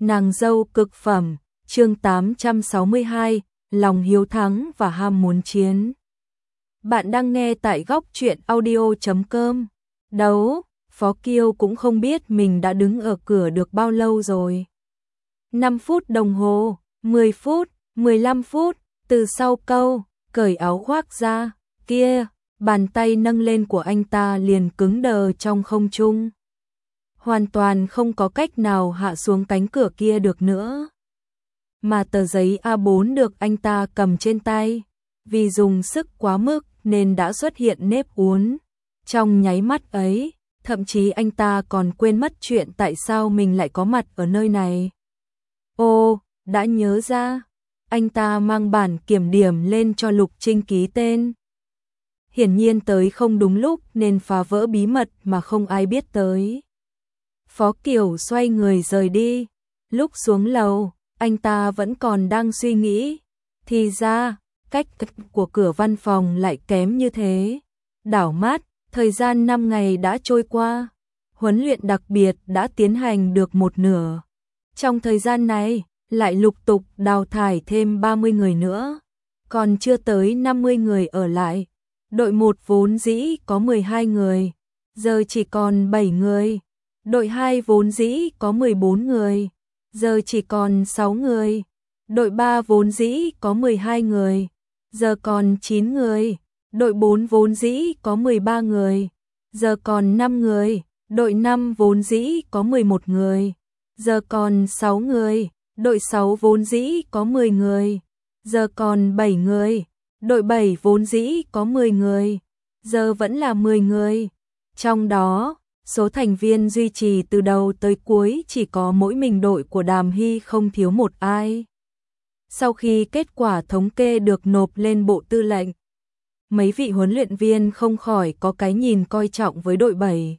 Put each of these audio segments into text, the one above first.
Nàng dâu cực phẩm, chương 862, lòng hiếu thắng và ham muốn chiến. Bạn đang nghe tại góc truyện audio.com. Đấu, Phó Kiêu cũng không biết mình đã đứng ở cửa được bao lâu rồi. 5 phút đồng hồ, 10 phút, 15 phút, từ sau câu, cởi áo khoác ra, kia, bàn tay nâng lên của anh ta liền cứng đờ trong không trung. Hoàn toàn không có cách nào hạ xuống cánh cửa kia được nữa. Mà tờ giấy A4 được anh ta cầm trên tay, vì dùng sức quá mức nên đã xuất hiện nếp uốn. Trong nháy mắt ấy, thậm chí anh ta còn quên mất chuyện tại sao mình lại có mặt ở nơi này. Ô, đã nhớ ra, anh ta mang bản kiểm điểm lên cho Lục Trinh ký tên. Hiển nhiên tới không đúng lúc nên phá vỡ bí mật mà không ai biết tới. Phó Kiều xoay người rời đi. Lúc xuống lầu, anh ta vẫn còn đang suy nghĩ. Thì ra, cách của cửa văn phòng lại kém như thế. Đảo mắt, thời gian 5 ngày đã trôi qua. Huấn luyện đặc biệt đã tiến hành được một nửa. Trong thời gian này, lại lục tục đào thải thêm 30 người nữa. Còn chưa tới 50 người ở lại. Đội 1 vốn dĩ có 12 người, giờ chỉ còn 7 người. Đội 2 vốn dĩ có 14 người, giờ chỉ còn 6 người. Đội 3 vốn dĩ có 12 người, giờ còn 9 người. Đội 4 vốn dĩ có 13 người, giờ còn 5 người. Đội 5 vốn dĩ có 11 người, giờ còn 6 người. Đội 6 vốn dĩ có 10 người, giờ còn 7 người. Đội 7 vốn dĩ có 10 người, giờ vẫn là 10 người. Trong đó, số thành viên duy trì từ đầu tới cuối chỉ có mỗi mình đội của Đàm Hy không thiếu một ai. Sau khi kết quả thống kê được nộp lên Bộ Tư lệnh, mấy vị huấn luyện viên không khỏi có cái nhìn coi trọng với đội 7.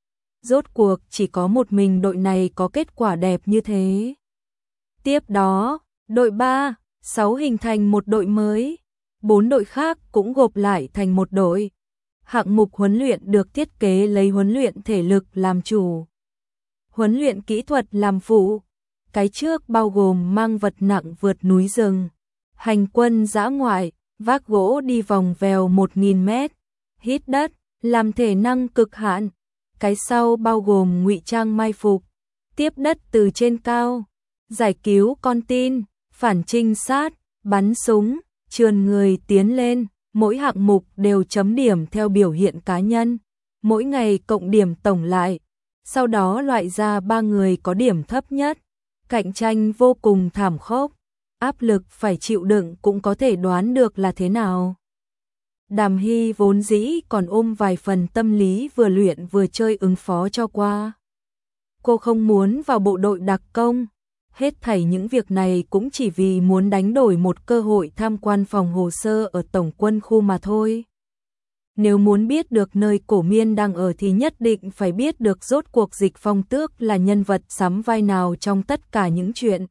Rốt cuộc chỉ có một mình đội này có kết quả đẹp như thế. Tiếp đó, đội 3, 6 hình thành một đội mới. 4 đội khác cũng gộp lại thành một đội. Hạng mục huấn luyện được thiết kế lấy huấn luyện thể lực làm chủ, huấn luyện kỹ thuật làm phụ. Cái trước bao gồm mang vật nặng vượt núi rừng, hành quân dã ngoại, vác gỗ đi vòng vèo 1000 mét, hít đất, làm thể năng cực hạn. Cái sau bao gồm ngụy trang mai phục, tiếp đất từ trên cao, giải cứu con tin, phản trinh sát, bắn súng, trườn người tiến lên. Mỗi hạng mục đều chấm điểm theo biểu hiện cá nhân, mỗi ngày cộng điểm tổng lại, sau đó loại ra 3 người có điểm thấp nhất. Cạnh tranh vô cùng thảm khốc, áp lực phải chịu đựng cũng có thể đoán được là thế nào. Đàm Hy vốn dĩ còn ôm vài phần tâm lý vừa luyện vừa chơi ứng phó cho qua. Cô không muốn vào bộ đội đặc công. Hết thảy những việc này cũng chỉ vì muốn đánh đổi một cơ hội tham quan phòng hồ sơ ở Tổng quân khu mà thôi. Nếu muốn biết được nơi Cổ Miên đang ở thì nhất định phải biết được rốt cuộc Dịch Phong Tước là nhân vật sắm vai nào trong tất cả những chuyện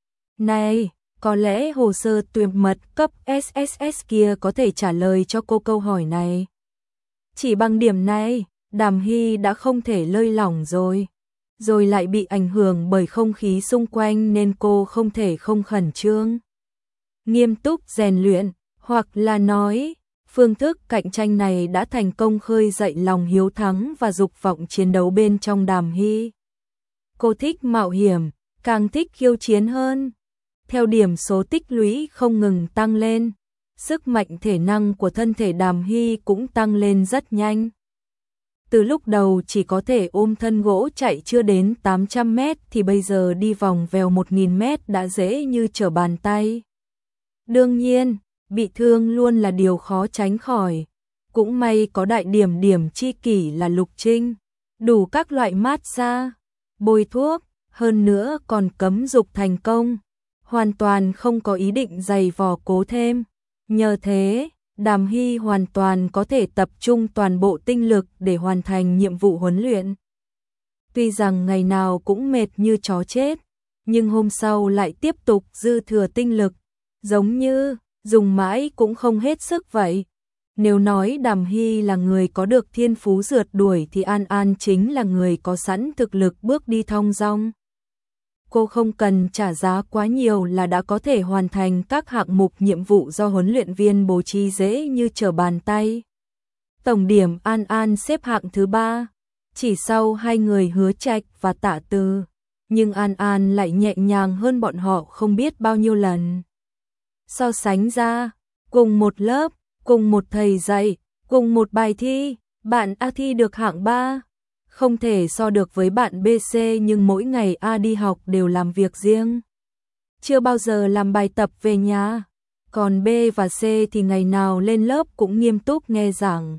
này. Có lẽ hồ sơ tuyệt mật cấp SSS kia có thể trả lời cho cô câu hỏi này. Chỉ bằng điểm này, Đàm Hy đã không thể lơi lỏng rồi. Rồi lại bị ảnh hưởng bởi không khí xung quanh nên cô không thể không khẩn trương, nghiêm túc rèn luyện, hoặc là nói, phương thức cạnh tranh này đã thành công khơi dậy lòng hiếu thắng và dục vọng chiến đấu bên trong Đàm Hy. Cô thích mạo hiểm, càng thích khiêu chiến hơn. Theo điểm số tích lũy không ngừng tăng lên, sức mạnh thể năng của thân thể Đàm Hy cũng tăng lên rất nhanh. Từ lúc đầu chỉ có thể ôm thân gỗ chạy chưa đến 800 mét thì bây giờ đi vòng vèo 1000 mét đã dễ như trở bàn tay. Đương nhiên, bị thương luôn là điều khó tránh khỏi. Cũng may có đại điểm chi kỷ là Lục Trinh, đủ các loại massage, bôi thuốc, hơn nữa còn cấm dục thành công. Hoàn toàn không có ý định giày vò cố thêm. Nhờ thế, Đàm Hy hoàn toàn có thể tập trung toàn bộ tinh lực để hoàn thành nhiệm vụ huấn luyện. Tuy rằng ngày nào cũng mệt như chó chết, nhưng hôm sau lại tiếp tục dư thừa tinh lực, giống như dùng mãi cũng không hết sức vậy. Nếu nói Đàm Hy là người có được thiên phú rượt đuổi thì An An chính là người có sẵn thực lực bước đi thong dong. cô không cần trả giá quá nhiều là đã có thể hoàn thành các hạng mục nhiệm vụ do huấn luyện viên bố trí dễ như trở bàn tay. Tổng điểm An An xếp hạng thứ 3, chỉ sau hai người Hứa Trạch và Tạ Từ, nhưng An An lại nhẹ nhàng hơn bọn họ không biết bao nhiêu lần. So sánh ra, cùng một lớp, cùng một thầy dạy, cùng một bài thi, bạn A thi được hạng 3. Không thể so được với bạn BC, nhưng mỗi ngày A đi học đều làm việc riêng. Chưa bao giờ làm bài tập về nhà. Còn B và C thì ngày nào lên lớp cũng nghiêm túc nghe giảng.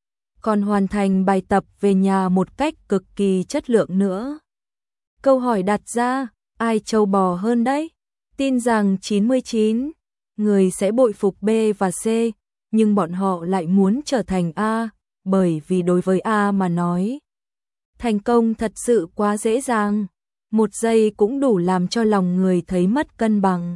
Còn hoàn thành bài tập về nhà một cách cực kỳ chất lượng nữa. Câu hỏi đặt ra, ai trâu bò hơn đấy? Tin rằng 99 người sẽ bội phục B và C, nhưng bọn họ lại muốn trở thành A, bởi vì đối với A mà nói, thành công thật sự quá dễ dàng, một giây cũng đủ làm cho lòng người thấy mất cân bằng.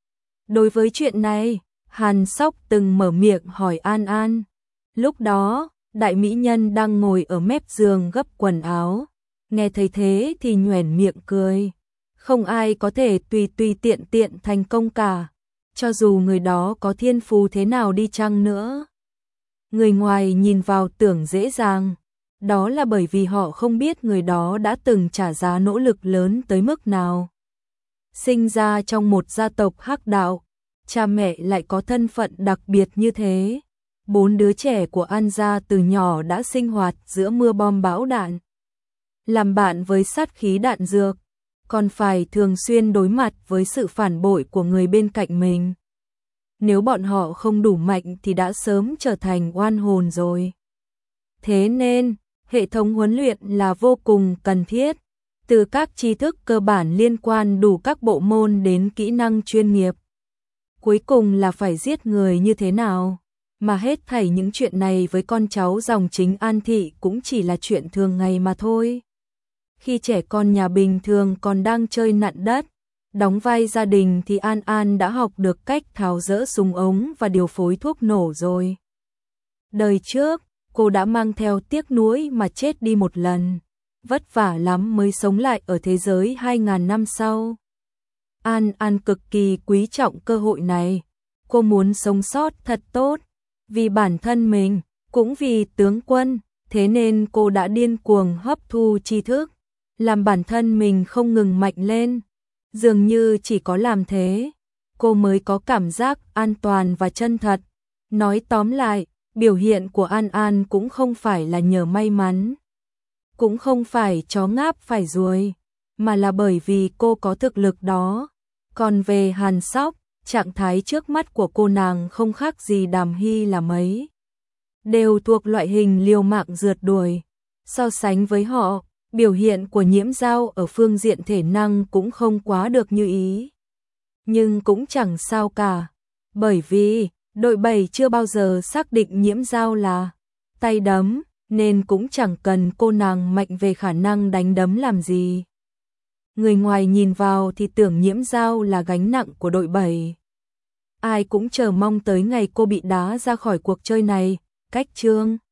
Đối với chuyện này, Hàn Sóc từng mở miệng hỏi An An. Lúc đó, đại mỹ nhân đang ngồi ở mép giường gấp quần áo, nghe thấy thế thì nhoẻn miệng cười. Không ai có thể tùy tiện thành công cả, cho dù người đó có thiên phú thế nào đi chăng nữa. Người ngoài nhìn vào tưởng dễ dàng, đó là bởi vì họ không biết người đó đã từng trả giá nỗ lực lớn tới mức nào. Sinh ra trong một gia tộc hắc đạo, cha mẹ lại có thân phận đặc biệt như thế. 4 đứa trẻ của An gia từ nhỏ đã sinh hoạt giữa mưa bom bão đạn, làm bạn với sát khí đạn dược, còn phải thường xuyên đối mặt với sự phản bội của người bên cạnh mình. Nếu bọn họ không đủ mạnh thì đã sớm trở thành oan hồn rồi. Thế nên, hệ thống huấn luyện là vô cùng cần thiết, từ các tri thức cơ bản liên quan đủ các bộ môn đến kỹ năng chuyên nghiệp. Cuối cùng là phải giết người như thế nào, mà hết thảy những chuyện này với con cháu dòng chính An thị cũng chỉ là chuyện thường ngày mà thôi. Khi trẻ con nhà bình thường còn đang chơi nặn đất, đóng vai gia đình thì An An đã học được cách tháo dỡ súng ống và điều phối thuốc nổ rồi. Đời trước, cô đã mang theo tiếc nuối mà chết đi một lần, vất vả lắm mới sống lại ở thế giới 2000 năm sau. An An cực kỳ quý trọng cơ hội này, cô muốn sống sót thật tốt, vì bản thân mình, cũng vì tướng quân, thế nên cô đã điên cuồng hấp thu tri thức, làm bản thân mình không ngừng mạnh lên. Dường như chỉ có làm thế, cô mới có cảm giác an toàn và chân thật. Nói tóm lại, biểu hiện của An An cũng không phải là nhờ may mắn, cũng không phải chó ngáp phải ruồi, mà là bởi vì cô có thực lực đó. Còn về Hàn Sóc, trạng thái trước mắt của cô nàng không khác gì Đàm Hy là mấy, đều thuộc loại hình liều mạng rượt đuổi. So sánh với họ, biểu hiện của Nhiễm Dao ở phương diện thể năng cũng không quá được như ý. Nhưng cũng chẳng sao cả, bởi vì đội 7 chưa bao giờ xác định Nhiễm Dao là tay đấm, nên cũng chẳng cần cô nàng mạnh về khả năng đánh đấm làm gì. Người ngoài nhìn vào thì tưởng Nhiễm Dao là gánh nặng của đội 7. Ai cũng chờ mong tới ngày cô bị đá ra khỏi cuộc chơi này. Cách chương